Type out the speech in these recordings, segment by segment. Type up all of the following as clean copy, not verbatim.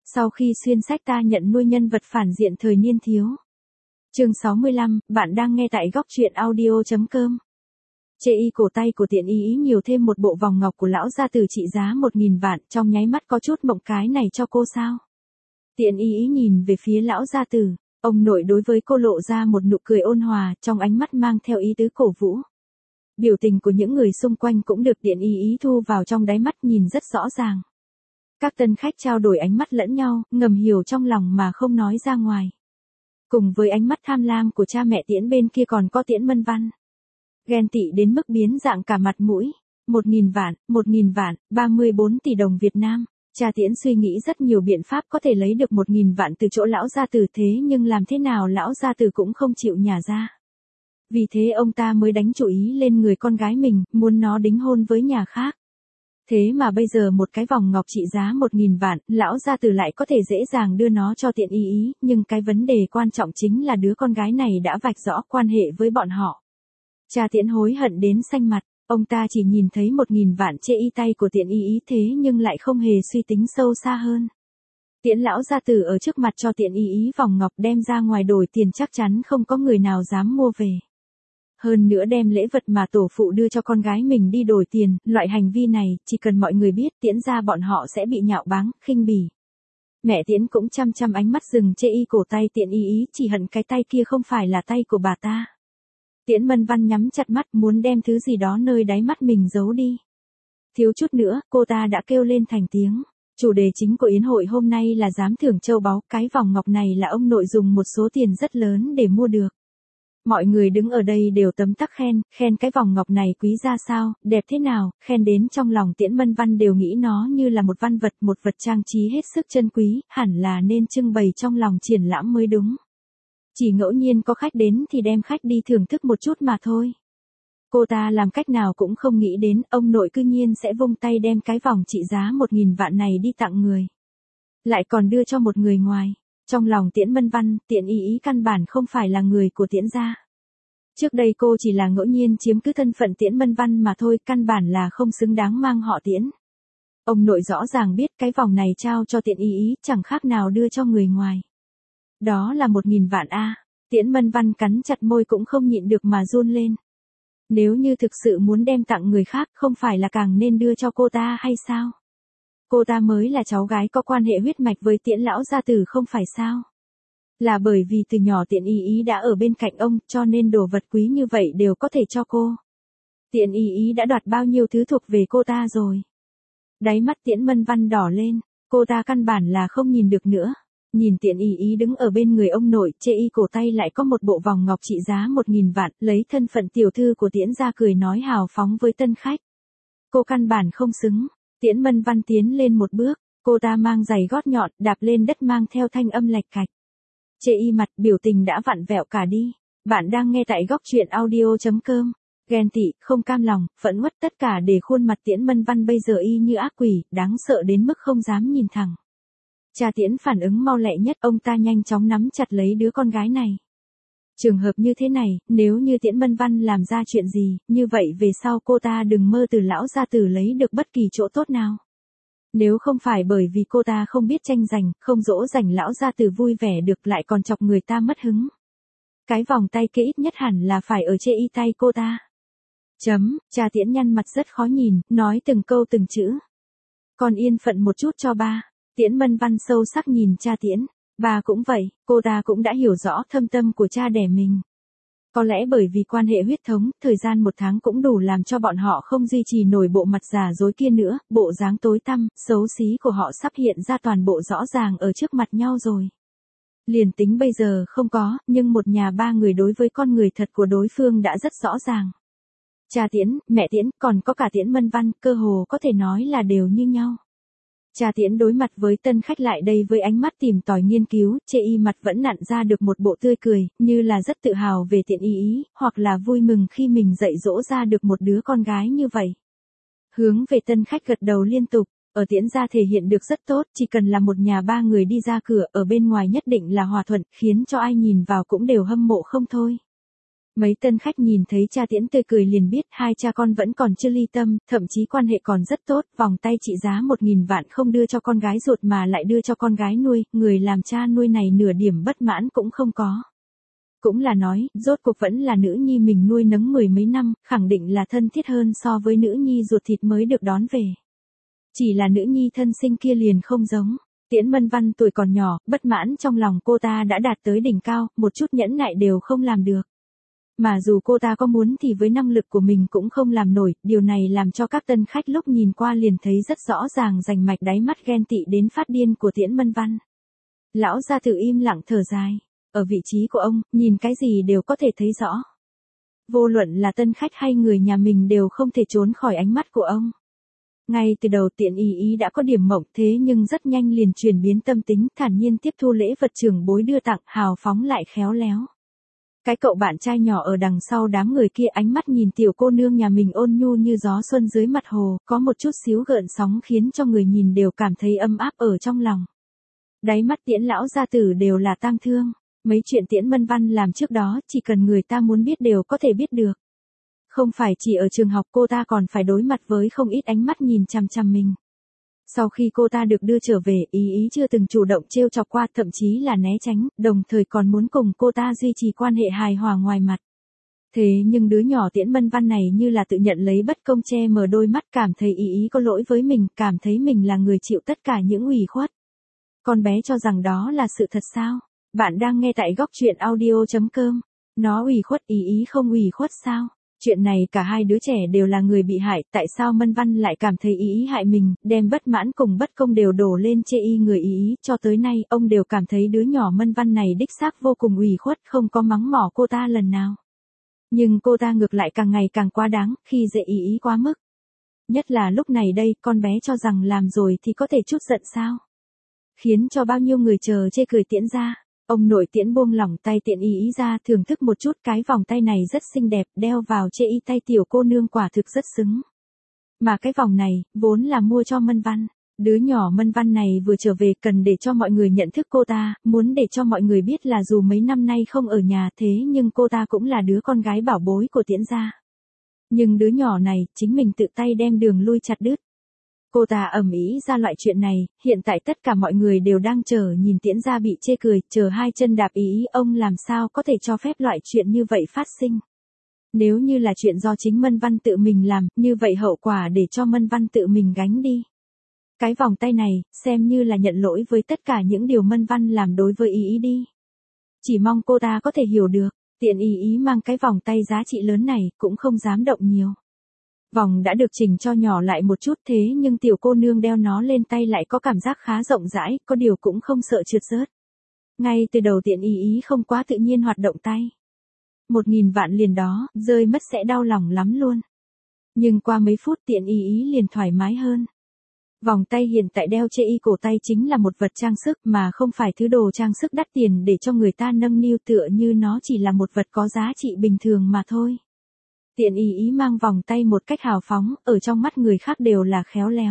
Sau khi xuyên sách ta nhận nuôi nhân vật phản diện thời niên thiếu. Chương 65, bạn đang nghe tại góc truyện audio.com. Chê y cổ tay của Tiện Y nhiều thêm một bộ vòng ngọc của lão gia tử trị giá 1.000 vạn, trong nháy mắt có chút mộng cái này cho cô sao? Tiện Y nhìn về phía lão gia tử, ông nội đối với cô lộ ra một nụ cười ôn hòa, trong ánh mắt mang theo ý tứ cổ vũ. Biểu tình của những người xung quanh cũng được Tiện Y thu vào trong đáy mắt nhìn rất rõ ràng. Các tân khách trao đổi ánh mắt lẫn nhau, ngầm hiểu trong lòng mà không nói ra ngoài. Cùng với ánh mắt tham lam của cha mẹ Tiễn bên kia còn có Tiễn Mân Văn. Ghen tị đến mức biến dạng cả mặt mũi. 1.000 vạn, 34 tỷ đồng Việt Nam. Cha Tiễn suy nghĩ rất nhiều biện pháp có thể lấy được 1.000 vạn từ chỗ lão gia tử, thế nhưng làm thế nào lão gia tử cũng không chịu nhả ra. Vì thế ông ta mới đánh chủ ý lên người con gái mình, muốn nó đính hôn với nhà khác. Thế mà bây giờ một cái vòng ngọc trị giá 1.000 vạn, lão gia tử lại có thể dễ dàng đưa nó cho Tiện Y, nhưng cái vấn đề quan trọng chính là đứa con gái này đã vạch rõ quan hệ với bọn họ. Cha Tiễn hối hận đến xanh mặt, ông ta chỉ nhìn thấy 1.000 vạn chê y tay của Tiện Y thế nhưng lại không hề suy tính sâu xa hơn. Tiễn lão gia tử ở trước mặt cho Tiện Y vòng ngọc đem ra ngoài đổi tiền chắc chắn không có người nào dám mua về. Hơn nữa đem lễ vật mà tổ phụ đưa cho con gái mình đi đổi tiền, loại hành vi này, chỉ cần mọi người biết Tiễn ra bọn họ sẽ bị nhạo báng, khinh bỉ. Mẹ Tiễn cũng chăm ánh mắt dừng chê y cổ tay Tiện Y, chỉ hận cái tay kia không phải là tay của bà ta. Tiễn Mân Văn nhắm chặt mắt muốn đem thứ gì đó nơi đáy mắt mình giấu đi. Thiếu chút nữa, cô ta đã kêu lên thành tiếng. Chủ đề chính của yến hội hôm nay là giám thưởng châu báu, cái vòng ngọc này là ông nội dùng một số tiền rất lớn để mua được. Mọi người đứng ở đây đều tấm tắc khen cái vòng ngọc này quý ra sao, đẹp thế nào, khen đến trong lòng Tiễn Mân Văn đều nghĩ nó như là một văn vật, một vật trang trí hết sức chân quý, hẳn là nên trưng bày trong lòng triển lãm mới đúng. Chỉ ngẫu nhiên có khách đến thì đem khách đi thưởng thức một chút mà thôi. Cô ta làm cách nào cũng không nghĩ đến ông nội cư nhiên sẽ vung tay đem cái vòng trị giá 1.000 vạn này đi tặng người. Lại còn đưa cho một người ngoài. Trong lòng Tiễn Mân Văn, Tiện Y căn bản không phải là người của Tiễn gia. Trước đây cô chỉ là ngẫu nhiên chiếm cứ thân phận Tiễn Mân Văn mà thôi, căn bản là không xứng đáng mang họ Tiễn. Ông nội rõ ràng biết cái vòng này trao cho Tiện Y chẳng khác nào đưa cho người ngoài. Đó là 1.000 vạn a. Tiễn Mân Văn cắn chặt môi cũng không nhịn được mà run lên. Nếu như thực sự muốn đem tặng người khác không phải là càng nên đưa cho cô ta hay sao? Cô ta mới là cháu gái có quan hệ huyết mạch với Tiễn lão gia tử không phải sao? Là bởi vì từ nhỏ Tiện Y đã ở bên cạnh ông cho nên đồ vật quý như vậy đều có thể cho cô. Tiện Y đã đoạt bao nhiêu thứ thuộc về cô ta rồi. Đáy mắt Tiễn Mân Văn đỏ lên, cô ta căn bản là không nhìn được nữa. Nhìn Tiện Y đứng ở bên người ông nội, chê y cổ tay lại có một bộ vòng ngọc trị giá 1.000 vạn, lấy thân phận tiểu thư của Tiễn gia cười nói hào phóng với tân khách. Cô căn bản không xứng. Tiễn Mân Văn tiến lên một bước, cô ta mang giày gót nhọn, đạp lên đất mang theo thanh âm lạch cạch. Chê y mặt biểu tình đã vặn vẹo cả đi. Bạn đang nghe tại góc truyện audio.com. Ghen tị, không cam lòng, phẫn uất tất cả để khuôn mặt Tiễn Mân Văn bây giờ y như ác quỷ, đáng sợ đến mức không dám nhìn thẳng. Cha Tiễn phản ứng mau lẹ nhất, ông ta nhanh chóng nắm chặt lấy đứa con gái này. Trường hợp như thế này, nếu như Tiễn Mân Văn làm ra chuyện gì, như vậy về sau cô ta đừng mơ từ lão gia tử lấy được bất kỳ chỗ tốt nào. Nếu không phải bởi vì cô ta không biết tranh giành, không dỗ dành lão gia tử vui vẻ được lại còn chọc người ta mất hứng. Cái vòng tay kia ít nhất hẳn là phải ở chê y tay cô ta. Cha Tiễn nhăn mặt rất khó nhìn, nói từng câu từng chữ. Con yên phận một chút cho ba. Tiễn Mân Văn sâu sắc nhìn cha Tiễn. Bà cũng vậy, cô ta cũng đã hiểu rõ thâm tâm của cha đẻ mình. Có lẽ bởi vì quan hệ huyết thống, thời gian 1 tháng cũng đủ làm cho bọn họ không duy trì nổi bộ mặt giả dối kia nữa, bộ dáng tối tăm, xấu xí của họ sắp hiện ra toàn bộ rõ ràng ở trước mặt nhau rồi. Liền tính bây giờ không có, nhưng một nhà 3 người đối với con người thật của đối phương đã rất rõ ràng. Cha Tiễn, mẹ Tiễn, còn có cả Tiễn Mân Văn, cơ hồ có thể nói là đều như nhau. Cha Tiễn đối mặt với tân khách lại đây với ánh mắt tìm tòi nghiên cứu, chê y mặt vẫn nặn ra được một bộ tươi cười, như là rất tự hào về Tiện Y, hoặc là vui mừng khi mình dạy dỗ ra được một đứa con gái như vậy. Hướng về tân khách gật đầu liên tục, ở Tiễn gia thể hiện được rất tốt, chỉ cần là một nhà 3 người đi ra cửa, ở bên ngoài nhất định là hòa thuận, khiến cho ai nhìn vào cũng đều hâm mộ không thôi. Mấy tân khách nhìn thấy cha Tiễn tươi cười liền biết hai cha con vẫn còn chưa ly tâm, thậm chí quan hệ còn rất tốt, vòng tay trị giá 1.000 vạn không đưa cho con gái ruột mà lại đưa cho con gái nuôi, người làm cha nuôi này nửa điểm bất mãn cũng không có. Cũng là nói, rốt cuộc vẫn là nữ nhi mình nuôi nấng mười mấy năm, khẳng định là thân thiết hơn so với nữ nhi ruột thịt mới được đón về. Chỉ là nữ nhi thân sinh kia liền không giống. Tiễn Mân Văn tuổi còn nhỏ, bất mãn trong lòng cô ta đã đạt tới đỉnh cao, một chút nhẫn nại đều không làm được. Mà dù cô ta có muốn thì với năng lực của mình cũng không làm nổi, điều này làm cho các tân khách lúc nhìn qua liền thấy rất rõ ràng rành mạch đáy mắt ghen tị đến phát điên của Tiễn Mân Văn. Lão gia tử im lặng thở dài. Ở vị trí của ông, nhìn cái gì đều có thể thấy rõ. Vô luận là tân khách hay người nhà mình đều không thể trốn khỏi ánh mắt của ông. Ngay từ đầu Tiễn Ý đã có điểm mộng thế nhưng rất nhanh liền chuyển biến tâm tính, thản nhiên tiếp thu lễ vật trưởng bối đưa tặng, hào phóng lại khéo léo. Cái cậu bạn trai nhỏ ở đằng sau đám người kia ánh mắt nhìn tiểu cô nương nhà mình ôn nhu như gió xuân dưới mặt hồ, có một chút xíu gợn sóng khiến cho người nhìn đều cảm thấy ấm áp ở trong lòng. Đáy mắt Tiễn lão gia tử đều là tang thương. Mấy chuyện Tiễn Mân Văn làm trước đó chỉ cần người ta muốn biết đều có thể biết được. Không phải chỉ ở trường học cô ta còn phải đối mặt với không ít ánh mắt nhìn chằm chằm mình. Sau khi cô ta được đưa trở về, Ý chưa từng chủ động trêu chọc qua, thậm chí là né tránh, đồng thời còn muốn cùng cô ta duy trì quan hệ hài hòa ngoài mặt. Thế nhưng đứa nhỏ Tiễn Mân Văn này như là tự nhận lấy bất công, che mở đôi mắt, cảm thấy Ý có lỗi với mình, cảm thấy mình là người chịu tất cả những ủy khuất. Con bé cho rằng đó là sự thật sao? Bạn đang nghe tại góc truyện audio.com. Nó ủy khuất, Ý không ủy khuất sao? Chuyện này cả hai đứa trẻ đều là người bị hại, tại sao Mân Văn lại cảm thấy Ý hại mình, đem bất mãn cùng bất công đều đổ lên chê người Ý, cho tới nay ông đều cảm thấy đứa nhỏ Mân Văn này đích xác vô cùng ủy khuất, không có mắng mỏ cô ta lần nào. Nhưng cô ta ngược lại càng ngày càng quá đáng, khi dễ Ý quá mức. Nhất là lúc này đây, con bé cho rằng làm rồi thì có thể chút giận sao? Khiến cho bao nhiêu người chờ chê cười Tiễn ra. Ông nội Tiễn buông lỏng tay Tiễn Ý ra, thưởng thức một chút, cái vòng tay này rất xinh đẹp, đeo vào chê tay tiểu cô nương quả thực rất xứng. Mà cái vòng này, vốn là mua cho Mân Văn. Đứa nhỏ Mân Văn này vừa trở về cần để cho mọi người nhận thức cô ta, muốn để cho mọi người biết là dù mấy năm nay không ở nhà thế nhưng cô ta cũng là đứa con gái bảo bối của Tiễn gia. Nhưng đứa nhỏ này, chính mình tự tay đem đường lui chặt đứt. Cô ta ầm ĩ ra loại chuyện này, hiện tại tất cả mọi người đều đang chờ nhìn Tiễn gia bị chê cười, chờ hai chân đạp Ý, ông làm sao có thể cho phép loại chuyện như vậy phát sinh. Nếu như là chuyện do chính Mân Văn tự mình làm, như vậy hậu quả để cho Mân Văn tự mình gánh đi. Cái vòng tay này, xem như là nhận lỗi với tất cả những điều Mân Văn làm đối với Ý đi. Chỉ mong cô ta có thể hiểu được, Tiễn Ý mang cái vòng tay giá trị lớn này, cũng không dám động nhiều. Vòng đã được chỉnh cho nhỏ lại một chút thế nhưng tiểu cô nương đeo nó lên tay lại có cảm giác khá rộng rãi, có điều cũng không sợ trượt rớt. Ngay từ đầu Tiễn Ý không quá tự nhiên hoạt động tay. 1.000 vạn liền đó, rơi mất sẽ đau lòng lắm luôn. Nhưng qua mấy phút Tiễn Ý liền thoải mái hơn. Vòng tay hiện tại đeo chê cổ tay chính là một vật trang sức mà không phải thứ đồ trang sức đắt tiền để cho người ta nâng niu, tựa như nó chỉ là một vật có giá trị bình thường mà thôi. Tiễn Ý mang vòng tay một cách hào phóng, ở trong mắt người khác đều là khéo léo.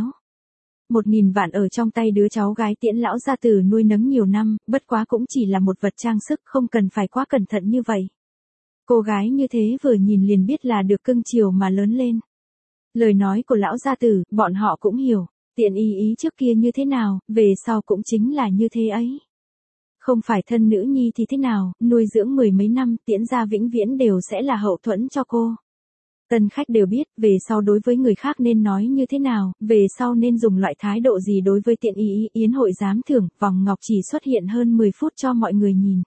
1.000 vạn ở trong tay đứa cháu gái Tiễn lão gia tử nuôi nấng nhiều năm, bất quá cũng chỉ là một vật trang sức, không cần phải quá cẩn thận như vậy. Cô gái như thế vừa nhìn liền biết là được cưng chiều mà lớn lên. Lời nói của lão gia tử, bọn họ cũng hiểu, Tiễn Ý trước kia như thế nào, về sau cũng chính là như thế ấy. Không phải thân nữ nhi thì thế nào, nuôi dưỡng mười mấy năm, Tiễn gia vĩnh viễn đều sẽ là hậu thuẫn cho cô. Tân khách đều biết, về sau đối với người khác nên nói như thế nào, về sau nên dùng loại thái độ gì đối với Tiễn Ý. Yến hội giám thưởng, vòng ngọc chỉ xuất hiện hơn 10 phút cho mọi người nhìn.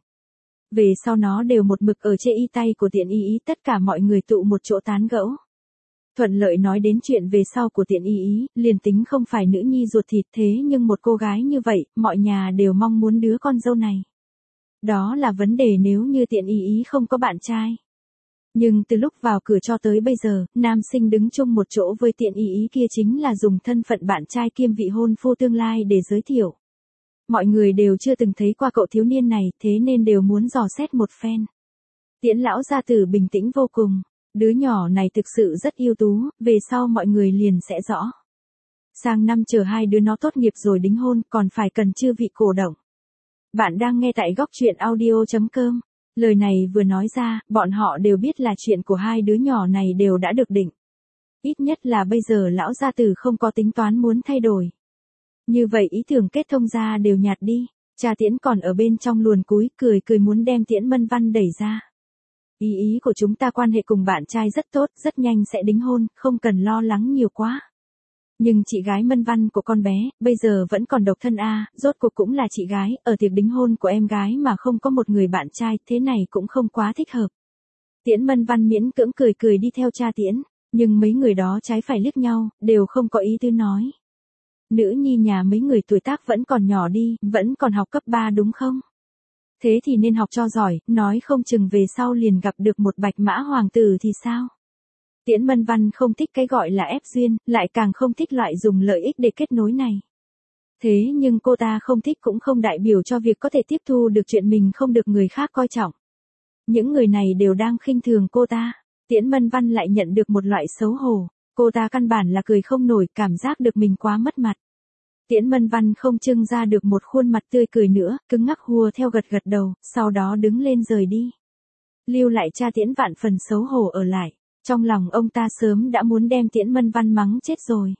Về sau nó đều một mực ở chê tay của Tiễn Ý, tất cả mọi người tụ một chỗ tán gẫu. Thuận lợi nói đến chuyện về sau của Tiễn Ý, liền tính không phải nữ nhi ruột thịt thế nhưng một cô gái như vậy, mọi nhà đều mong muốn đứa con dâu này. Đó là vấn đề nếu như Tiễn Ý không có bạn trai. Nhưng từ lúc vào cửa cho tới bây giờ, nam sinh đứng chung một chỗ với Tiễn Ý kia chính là dùng thân phận bạn trai kiêm vị hôn phu tương lai để giới thiệu. Mọi người đều chưa từng thấy qua cậu thiếu niên này, thế nên đều muốn dò xét một phen. Tiễn lão gia tử bình tĩnh vô cùng, đứa nhỏ này thực sự rất ưu tú, về sau mọi người liền sẽ rõ. Sang năm chờ hai đứa nó tốt nghiệp rồi đính hôn, còn phải cần chư vị cổ động. Bạn đang nghe tại góc truyện audio.com. Lời này vừa nói ra, bọn họ đều biết là chuyện của hai đứa nhỏ này đều đã được định. Ít nhất là bây giờ lão gia tử không có tính toán muốn thay đổi. Như vậy ý tưởng kết thông ra đều nhạt đi. Cha Tiễn còn ở bên trong luồn cúi cười cười muốn đem Tiễn Mân Văn đẩy ra. Ý của chúng ta quan hệ cùng bạn trai rất tốt, rất nhanh sẽ đính hôn, không cần lo lắng nhiều quá. Nhưng chị gái Mân Văn của con bé, bây giờ vẫn còn độc thân rốt cuộc cũng là chị gái, ở tiệc đính hôn của em gái mà không có một người bạn trai, thế này cũng không quá thích hợp. Tiễn Mân Văn miễn cưỡng cười cười đi theo cha Tiễn, nhưng mấy người đó trái phải liếc nhau, đều không có ý tư nói. Nữ nhi nhà mấy người tuổi tác vẫn còn nhỏ đi, vẫn còn học cấp 3 đúng không? Thế thì nên học cho giỏi, nói không chừng về sau liền gặp được một bạch mã hoàng tử thì sao? Tiễn Mân Văn không thích cái gọi là ép duyên, lại càng không thích loại dùng lợi ích để kết nối này. Thế nhưng cô ta không thích cũng không đại biểu cho việc có thể tiếp thu được chuyện mình không được người khác coi trọng. Những người này đều đang khinh thường cô ta. Tiễn Mân Văn lại nhận được một loại xấu hổ. Cô ta căn bản là cười không nổi, cảm giác được mình quá mất mặt. Tiễn Mân Văn không trưng ra được một khuôn mặt tươi cười nữa, cứng ngắc hùa theo gật gật đầu, sau đó đứng lên rời đi. Lưu lại cha Tiễn vạn phần xấu hổ ở lại. Trong lòng ông ta sớm đã muốn đem Tiễn Mân Văn mắng chết rồi.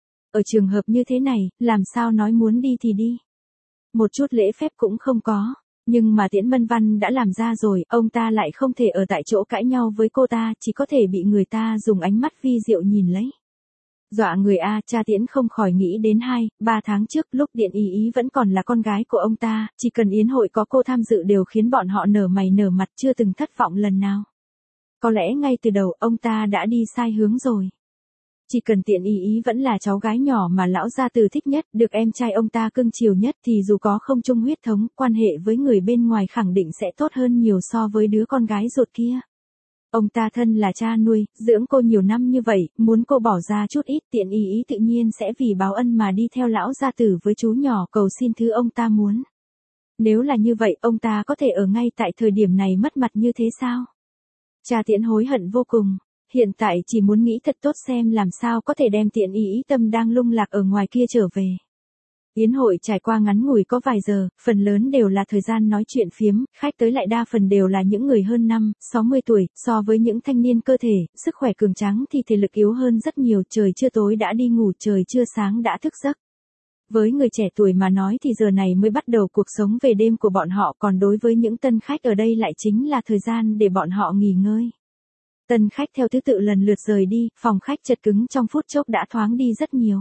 Ở trường hợp như thế này, làm sao nói muốn đi thì đi. Một chút lễ phép cũng không có. Nhưng mà Tiễn Mân Văn đã làm ra rồi, ông ta lại không thể ở tại chỗ cãi nhau với cô ta, chỉ có thể bị người ta dùng ánh mắt vi diệu nhìn lấy. Dọa người cha Tiễn không khỏi nghĩ đến 2-3 tháng trước lúc Điện Ý vẫn còn là con gái của ông ta, chỉ cần yến hội có cô tham dự đều khiến bọn họ nở mày nở mặt chưa từng thất vọng lần nào. Có lẽ ngay từ đầu ông ta đã đi sai hướng rồi. Chỉ cần Tiện Ý vẫn là cháu gái nhỏ mà lão gia tử thích nhất, được em trai ông ta cưng chiều nhất thì dù có không chung huyết thống, quan hệ với người bên ngoài khẳng định sẽ tốt hơn nhiều so với đứa con gái ruột kia. Ông ta thân là cha nuôi, dưỡng cô nhiều năm như vậy, muốn cô bỏ ra chút ít, Tiện Ý tự nhiên sẽ vì báo ân mà đi theo lão gia tử với chú nhỏ cầu xin thứ ông ta muốn. Nếu là như vậy, ông ta có thể ở ngay tại thời điểm này mất mặt như thế sao? Cha Tiễn hối hận vô cùng. Hiện tại chỉ muốn nghĩ thật tốt xem làm sao có thể đem Tiện Ý tâm đang lung lạc ở ngoài kia trở về. Yến hội trải qua ngắn ngủi có vài giờ, phần lớn đều là thời gian nói chuyện phiếm, khách tới lại đa phần đều là những người hơn 50-60 tuổi, so với những thanh niên cơ thể, sức khỏe cường tráng thì thể lực yếu hơn rất nhiều, trời chưa tối đã đi ngủ, trời chưa sáng đã thức giấc. Với người trẻ tuổi mà nói thì giờ này mới bắt đầu cuộc sống về đêm của bọn họ, còn đối với những tân khách ở đây lại chính là thời gian để bọn họ nghỉ ngơi. Tân khách theo thứ tự lần lượt rời đi, phòng khách chật cứng trong phút chốc đã thoáng đi rất nhiều.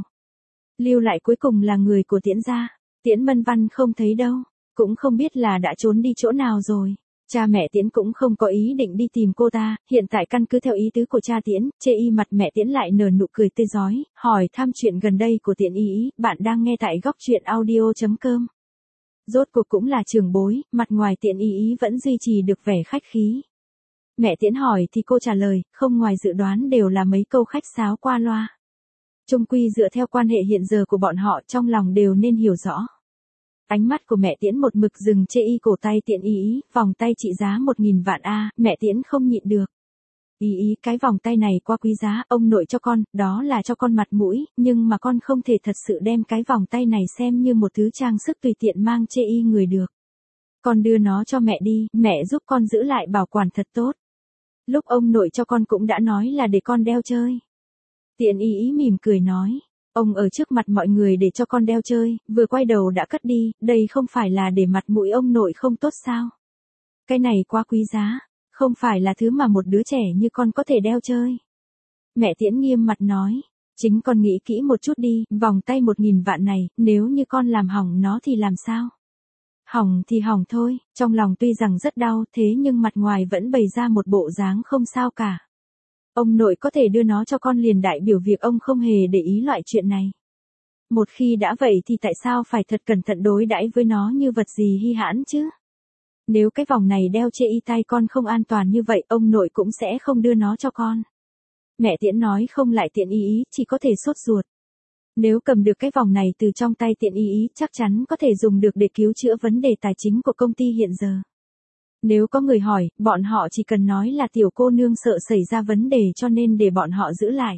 Lưu lại cuối cùng là người của Tiễn gia. Tiễn Mân Văn không thấy đâu, cũng không biết là đã trốn đi chỗ nào rồi. Cha mẹ Tiễn cũng không có ý định đi tìm cô ta, hiện tại căn cứ theo ý tứ của cha Tiễn, chê y mặt mẹ Tiễn lại nở nụ cười tươi rói, hỏi thăm chuyện gần đây của Tiễn Ý, bạn đang nghe tại góc truyện audio.com. Rốt cuộc cũng là trưởng bối, mặt ngoài Tiễn Ý vẫn duy trì được vẻ khách khí. Mẹ Tiễn hỏi thì cô trả lời, không ngoài dự đoán đều là mấy câu khách sáo qua loa. Chung quy dựa theo quan hệ hiện giờ của bọn họ trong lòng đều nên hiểu rõ. Ánh mắt của mẹ Tiễn một mực dừng chê y cổ tay Tiễn Ý, vòng tay trị giá 1.000 vạn mẹ Tiễn không nhịn được. Ý, cái vòng tay này quá quý giá, ông nội cho con, đó là cho con mặt mũi, nhưng mà con không thể thật sự đem cái vòng tay này xem như một thứ trang sức tùy tiện mang chê y người được. Con đưa nó cho mẹ đi, mẹ giúp con giữ lại bảo quản thật tốt. Lúc ông nội cho con cũng đã nói là để con đeo chơi. Tiễn Ý mỉm cười nói, ông ở trước mặt mọi người để cho con đeo chơi, vừa quay đầu đã cất đi, đây không phải là để mặt mũi ông nội không tốt sao? Cái này quá quý giá, không phải là thứ mà một đứa trẻ như con có thể đeo chơi. Mẹ Tiễn nghiêm mặt nói, chính con nghĩ kỹ một chút đi, vòng tay 1.000 vạn này, nếu như con làm hỏng nó thì làm sao? Hỏng thì hỏng thôi, trong lòng tuy rằng rất đau thế nhưng mặt ngoài vẫn bày ra một bộ dáng không sao cả. Ông nội có thể đưa nó cho con liền đại biểu việc ông không hề để ý loại chuyện này. Một khi đã vậy thì tại sao phải thật cẩn thận đối đãi với nó như vật gì hi hãn chứ? Nếu cái vòng này đeo chê y tay con không an toàn như vậy, ông nội cũng sẽ không đưa nó cho con. Mẹ Tiễn nói không lại Tiễn Ý, chỉ có thể sốt ruột. Nếu cầm được cái vòng này từ trong tay Tiễn Ý, chắc chắn có thể dùng được để cứu chữa vấn đề tài chính của công ty hiện giờ. Nếu có người hỏi, bọn họ chỉ cần nói là tiểu cô nương sợ xảy ra vấn đề cho nên để bọn họ giữ lại.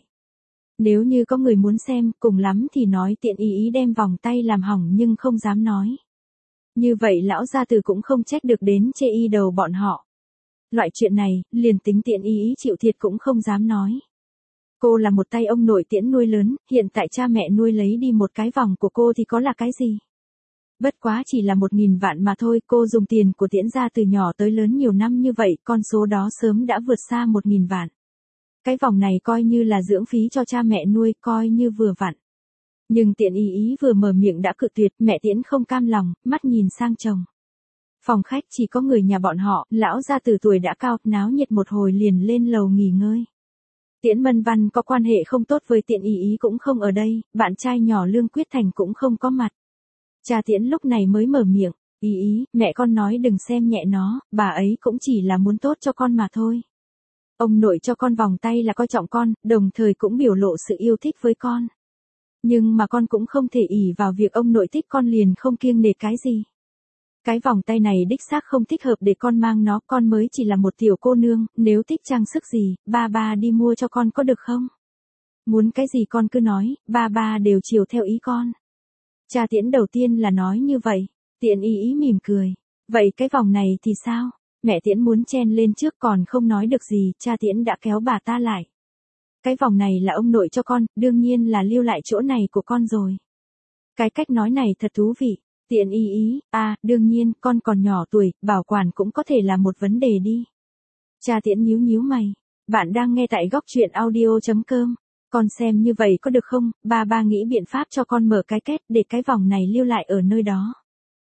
Nếu như có người muốn xem, cùng lắm thì nói Tiễn Ý đem vòng tay làm hỏng nhưng không dám nói. Như vậy lão gia tử cũng không trách được đến chê y đầu bọn họ. Loại chuyện này, liền tính Tiễn Ý Ý chịu thiệt cũng không dám nói. Cô là một tay ông nội Tiễn nuôi lớn, hiện tại cha mẹ nuôi lấy đi một cái vòng của cô thì có là cái gì? Bất quá chỉ là 1.000 vạn mà thôi, cô dùng tiền của Tiễn gia từ nhỏ tới lớn nhiều năm như vậy, con số đó sớm đã vượt xa 1.000 vạn. Cái vòng này coi như là dưỡng phí cho cha mẹ nuôi, coi như vừa vặn. Nhưng Tiễn Ý Ý vừa mở miệng đã cự tuyệt, mẹ Tiễn không cam lòng, mắt nhìn sang chồng. Phòng khách chỉ có người nhà bọn họ, lão gia tử tuổi đã cao, náo nhiệt một hồi liền lên lầu nghỉ ngơi. Tiễn Mân Văn có quan hệ không tốt với Tiễn Ý Ý cũng không ở đây, bạn trai nhỏ Lương Quyết Thành cũng không có mặt. Cha Tiễn lúc này mới mở miệng, Ý Ý, mẹ con nói đừng xem nhẹ nó, bà ấy cũng chỉ là muốn tốt cho con mà thôi. Ông nội cho con vòng tay là coi trọng con, đồng thời cũng biểu lộ sự yêu thích với con. Nhưng mà con cũng không thể ỷ vào việc ông nội thích con liền không kiêng nể cái gì. Cái vòng tay này đích xác không thích hợp để con mang nó, con mới chỉ là một tiểu cô nương, nếu thích trang sức gì, ba đi mua cho con có được không? Muốn cái gì con cứ nói, ba đều chiều theo ý con. Cha Tiễn đầu tiên là nói như vậy, Tiễn Ý Ý mỉm cười. Vậy cái vòng này thì sao? Mẹ Tiễn muốn chen lên trước còn không nói được gì, cha Tiễn đã kéo bà ta lại. Cái vòng này là ông nội cho con, đương nhiên là lưu lại chỗ này của con rồi. Cái cách nói này thật thú vị. Tiễn Ý Ý, đương nhiên, con còn nhỏ tuổi, bảo quản cũng có thể là một vấn đề đi. Cha Tiễn nhíu mày. Bạn đang nghe tại góc truyện audio.com. Con xem như vậy có được không? Ba nghĩ biện pháp cho con mở cái két để cái vòng này lưu lại ở nơi đó.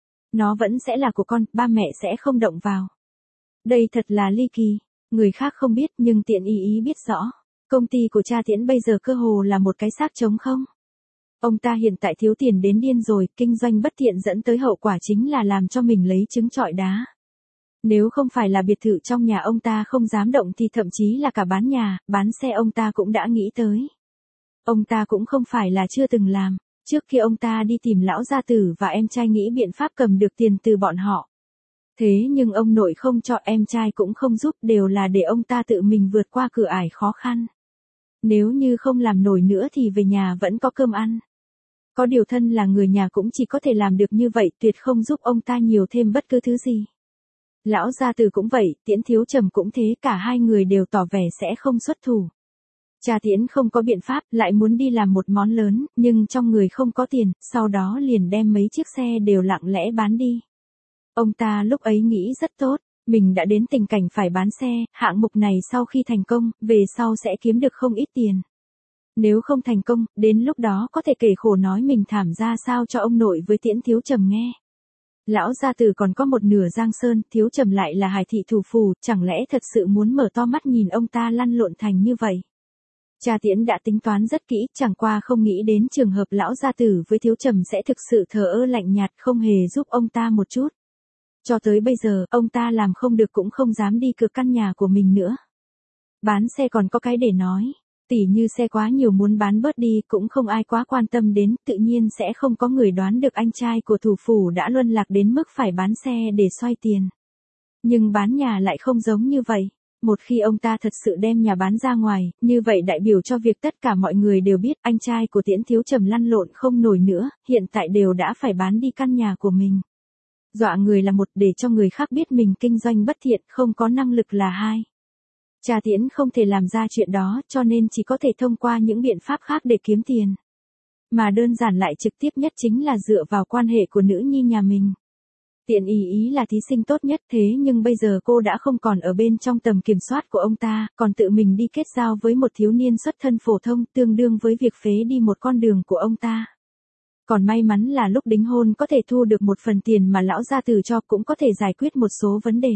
Nó vẫn sẽ là của con, ba mẹ sẽ không động vào. Đây thật là ly kỳ. Người khác không biết nhưng Tiễn Ý Ý biết rõ. Công ty của cha Tiễn bây giờ cơ hồ là một cái xác trống không. Ông ta hiện tại thiếu tiền đến điên rồi, kinh doanh bất thiện dẫn tới hậu quả chính là làm cho mình lấy trứng trọi đá. Nếu không phải là biệt thự trong nhà ông ta không dám động thì thậm chí là cả bán nhà, bán xe ông ta cũng đã nghĩ tới. Ông ta cũng không phải là chưa từng làm, trước khi ông ta đi tìm lão gia tử và em trai nghĩ biện pháp cầm được tiền từ bọn họ. Thế nhưng ông nội không cho, em trai cũng không giúp, đều là để ông ta tự mình vượt qua cửa ải khó khăn. Nếu như không làm nổi nữa thì về nhà vẫn có cơm ăn. Có điều thân là người nhà cũng chỉ có thể làm được như vậy, tuyệt không giúp ông ta nhiều thêm bất cứ thứ gì. Lão gia tử cũng vậy, Tiễn Thiếu Trầm cũng thế, cả hai người đều tỏ vẻ sẽ không xuất thủ. Cha Tiễn không có biện pháp, lại muốn đi làm một món lớn, nhưng trong người không có tiền, sau đó liền đem mấy chiếc xe đều lặng lẽ bán đi. Ông ta lúc ấy nghĩ rất tốt, mình đã đến tình cảnh phải bán xe, hạng mục này sau khi thành công, về sau sẽ kiếm được không ít tiền. Nếu không thành công, đến lúc đó có thể kể khổ nói mình thảm ra sao cho ông nội với Tiễn Thiếu Trầm nghe. Lão gia tử còn có một nửa Giang Sơn, Thiếu Trầm lại là Hải thị thủ phủ, chẳng lẽ thật sự muốn mở to mắt nhìn ông ta lăn lộn thành như vậy. Cha Tiễn đã tính toán rất kỹ, chẳng qua không nghĩ đến trường hợp lão gia tử với Thiếu Trầm sẽ thực sự thờ ơ lạnh nhạt, không hề giúp ông ta một chút. Cho tới bây giờ, ông ta làm không được cũng không dám đi cược căn nhà của mình nữa. Bán xe còn có cái để nói. Tỉ như xe quá nhiều muốn bán bớt đi cũng không ai quá quan tâm đến, tự nhiên sẽ không có người đoán được anh trai của thủ phủ đã luân lạc đến mức phải bán xe để xoay tiền. Nhưng bán nhà lại không giống như vậy. Một khi ông ta thật sự đem nhà bán ra ngoài, như vậy đại biểu cho việc tất cả mọi người đều biết anh trai của Tiễn Thiếu Trầm lăn lộn không nổi nữa, hiện tại đều đã phải bán đi căn nhà của mình. Dọa người là một, để cho người khác biết mình kinh doanh bất thiện, không có năng lực là hai. Cha Tiễn không thể làm ra chuyện đó, cho nên chỉ có thể thông qua những biện pháp khác để kiếm tiền. Mà đơn giản lại trực tiếp nhất chính là dựa vào quan hệ của nữ nhi nhà mình. Tiễn Ý Ý là thí sinh tốt nhất, thế nhưng bây giờ cô đã không còn ở bên trong tầm kiểm soát của ông ta, còn tự mình đi kết giao với một thiếu niên xuất thân phổ thông, tương đương với việc phế đi một con đường của ông ta. Còn may mắn là lúc đính hôn có thể thu được một phần tiền mà lão gia tử cho, cũng có thể giải quyết một số vấn đề.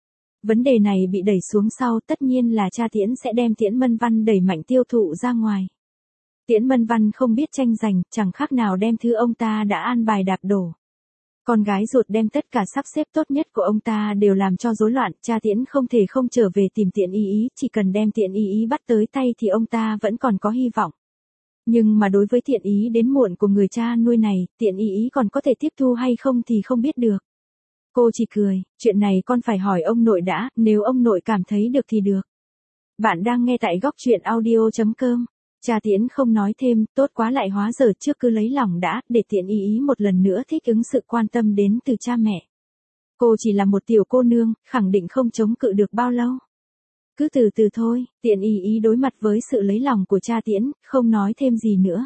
Vấn đề này bị đẩy xuống sau, tất nhiên là cha Tiễn sẽ đem Tiễn Mân Văn đẩy mạnh tiêu thụ ra ngoài. Tiễn Mân Văn không biết tranh giành, chẳng khác nào đem thứ ông ta đã an bài đạp đổ. Con gái ruột đem tất cả sắp xếp tốt nhất của ông ta đều làm cho rối loạn, cha Tiễn không thể không trở về tìm Tiễn Ý Ý, chỉ cần đem Tiễn Ý Ý bắt tới tay thì ông ta vẫn còn có hy vọng. Nhưng mà đối với Tiễn Ý đến muộn của người cha nuôi này, Tiễn Ý Ý còn có thể tiếp thu hay không thì không biết được. Cô chỉ cười, chuyện này con phải hỏi ông nội đã, nếu ông nội cảm thấy được thì được. Bạn đang nghe tại góc truyện audio.com. Cha Tiễn không nói thêm, tốt quá lại hóa giờ trước cứ lấy lòng đã, để Tiễn Ý Ý một lần nữa thích ứng sự quan tâm đến từ cha mẹ. Cô chỉ là một tiểu cô nương, khẳng định không chống cự được bao lâu. Cứ từ từ thôi, Tiện ý đối mặt với sự lấy lòng của cha Tiễn, không nói thêm gì nữa.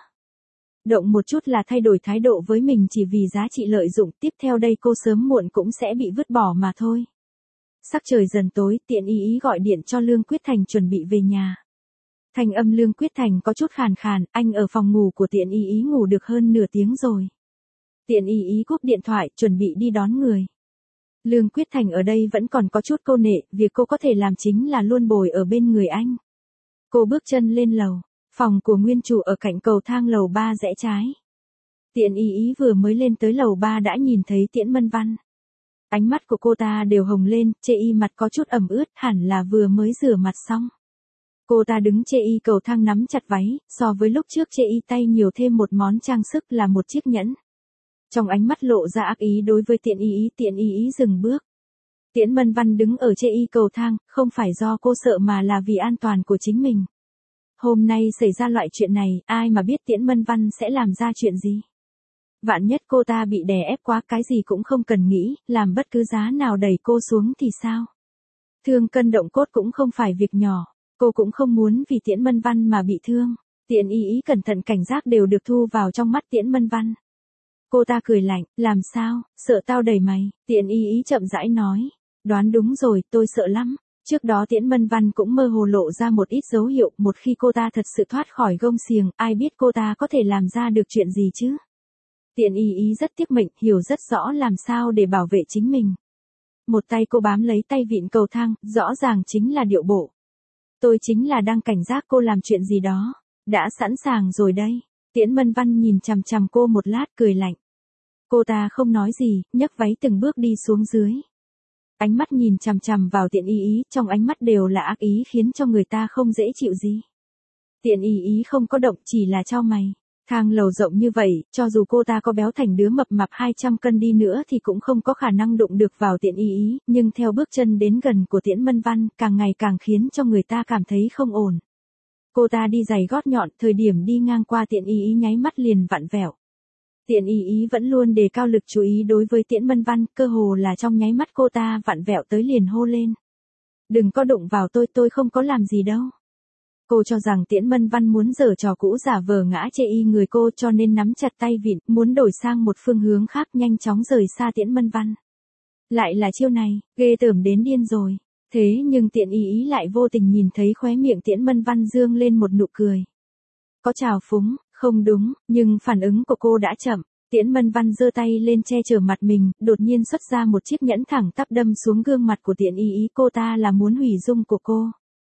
Động một chút là thay đổi thái độ với mình chỉ vì giá trị lợi dụng, tiếp theo đây cô sớm muộn cũng sẽ bị vứt bỏ mà thôi. Sắc trời dần tối, Tiện ý gọi điện cho Lương Quyết Thành chuẩn bị về nhà. Thanh âm Lương Quyết Thành có chút khàn khàn, anh ở phòng ngủ của Tiện ý ngủ được hơn nửa tiếng rồi. Tiện ý cúp điện thoại, chuẩn bị đi đón người. Lương Quyết Thành ở đây vẫn còn có chút câu nệ, việc cô có thể làm chính là luôn bồi ở bên người anh. Cô bước chân lên lầu, phòng của nguyên chủ ở cạnh cầu thang lầu 3 rẽ trái. Tiện ý vừa mới lên tới lầu 3 đã nhìn thấy Tiễn Mân Văn. Ánh mắt của cô ta đều hồng lên, chê y mặt có chút ẩm ướt, hẳn là vừa mới rửa mặt xong. Cô ta đứng chê y cầu thang nắm chặt váy, so với lúc trước chê y tay nhiều thêm một món trang sức là một chiếc nhẫn. Trong ánh mắt lộ ra ác ý đối với Tiện ý dừng bước. Tiễn Mân Văn đứng ở chê y cầu thang, không phải do cô sợ mà là vì an toàn của chính mình. Hôm nay xảy ra loại chuyện này, ai mà biết Tiễn Mân Văn sẽ làm ra chuyện gì. Vạn nhất cô ta bị đè ép quá, cái gì cũng không cần nghĩ, làm bất cứ giá nào đẩy cô xuống thì sao? Thương cân động cốt cũng không phải việc nhỏ, cô cũng không muốn vì Tiễn Mân Văn mà bị thương. Tiện ý cẩn thận cảnh giác đều được thu vào trong mắt Tiễn Mân Văn. Cô ta cười lạnh, làm sao, sợ tao đẩy mày? Tiện ý chậm rãi nói, đoán đúng rồi, tôi sợ lắm. Trước đó Tiễn Mân Văn cũng mơ hồ lộ ra một ít dấu hiệu, một khi cô ta thật sự thoát khỏi gông xiềng, ai biết cô ta có thể làm ra được chuyện gì chứ? Tiện ý rất tiếc mệnh, hiểu rất rõ làm sao để bảo vệ chính mình. Một tay cô bám lấy tay vịn cầu thang, rõ ràng chính là điệu bộ. Tôi chính là đang cảnh giác cô làm chuyện gì đó. Đã sẵn sàng rồi đây. Tiễn Mân Văn nhìn chằm chằm cô một lát, cười lạnh. Cô ta không nói gì, nhấc váy từng bước đi xuống dưới. Ánh mắt nhìn chằm chằm vào Tiện ý, trong ánh mắt đều là ác ý khiến cho người ta không dễ chịu gì. Tiện ý không có động, chỉ là chau mày. Thang lầu rộng như vậy, cho dù cô ta có béo thành đứa mập mạp 200 cân đi nữa thì cũng không có khả năng đụng được vào Tiện ý, nhưng theo bước chân đến gần của Tiễn Mân Văn, càng ngày càng khiến cho người ta cảm thấy không ổn. Cô ta đi giày gót nhọn, thời điểm đi ngang qua Tiện ý nháy mắt liền vặn vẹo. Tiện ý vẫn luôn đề cao lực chú ý đối với Tiễn Mân Văn, cơ hồ là trong nháy mắt cô ta vặn vẹo tới liền hô lên. Đừng có đụng vào tôi không có làm gì đâu. Cô cho rằng Tiễn Mân Văn muốn giở trò cũ giả vờ ngã chê y người cô cho nên nắm chặt tay vịn, muốn đổi sang một phương hướng khác nhanh chóng rời xa Tiễn Mân Văn. Lại là chiêu này, ghê tởm đến điên rồi. Thế nhưng Tiện ý lại vô tình nhìn thấy khóe miệng Tiễn Mân Văn dương lên một nụ cười. Có trào phúng, không đúng, nhưng phản ứng của cô đã chậm. Tiễn Mân Văn giơ tay lên che chở mặt mình, đột nhiên xuất ra một chiếc nhẫn thẳng tắp đâm xuống gương mặt của Tiện ý, cô ta là muốn hủy dung của cô.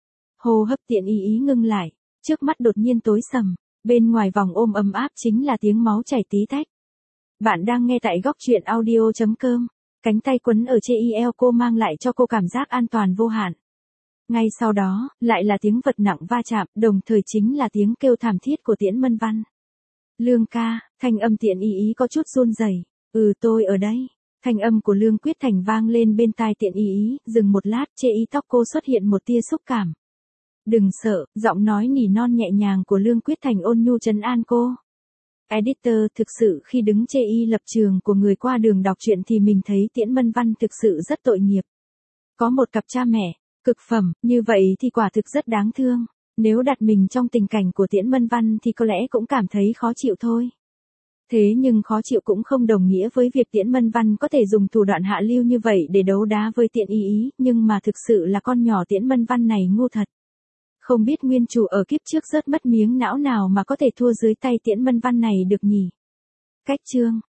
Hô hấp Tiện ý ngưng lại, trước mắt đột nhiên tối sầm, bên ngoài vòng ôm ấm áp chính là tiếng máu chảy tí tách. Bạn đang nghe tại góc truyện audio.com, cánh tay quấn ở chê y eo cô mang lại cho cô cảm giác an toàn vô hạn. Ngay sau đó, lại là tiếng vật nặng va chạm, đồng thời chính là tiếng kêu thảm thiết của Tiễn Mân Văn. Lương ca, thanh âm Tiện ý có chút run rẩy. Tôi ở đây. Thanh âm của Lương Quyết Thành vang lên bên tai Tiện ý, dừng một lát, chê y tóc cô xuất hiện một tia xúc cảm. Đừng sợ, giọng nói nỉ non nhẹ nhàng của Lương Quyết Thành ôn nhu trấn an cô. Editor, thực sự khi đứng chê y lập trường của người qua đường đọc truyện thì mình thấy Tiễn Mân Văn thực sự rất tội nghiệp. Có một cặp cha mẹ, cực phẩm, như vậy thì quả thực rất đáng thương. Nếu đặt mình trong tình cảnh của Tiễn Mân Văn thì có lẽ cũng cảm thấy khó chịu thôi. Thế nhưng khó chịu cũng không đồng nghĩa với việc Tiễn Mân Văn có thể dùng thủ đoạn hạ lưu như vậy để đấu đá với Tiện ý, nhưng mà thực sự là con nhỏ Tiễn Mân Văn này ngu thật. Không biết nguyên chủ ở kiếp trước rớt mất miếng não nào mà có thể thua dưới tay Tiễn Mân Văn này được nhỉ? Cách chương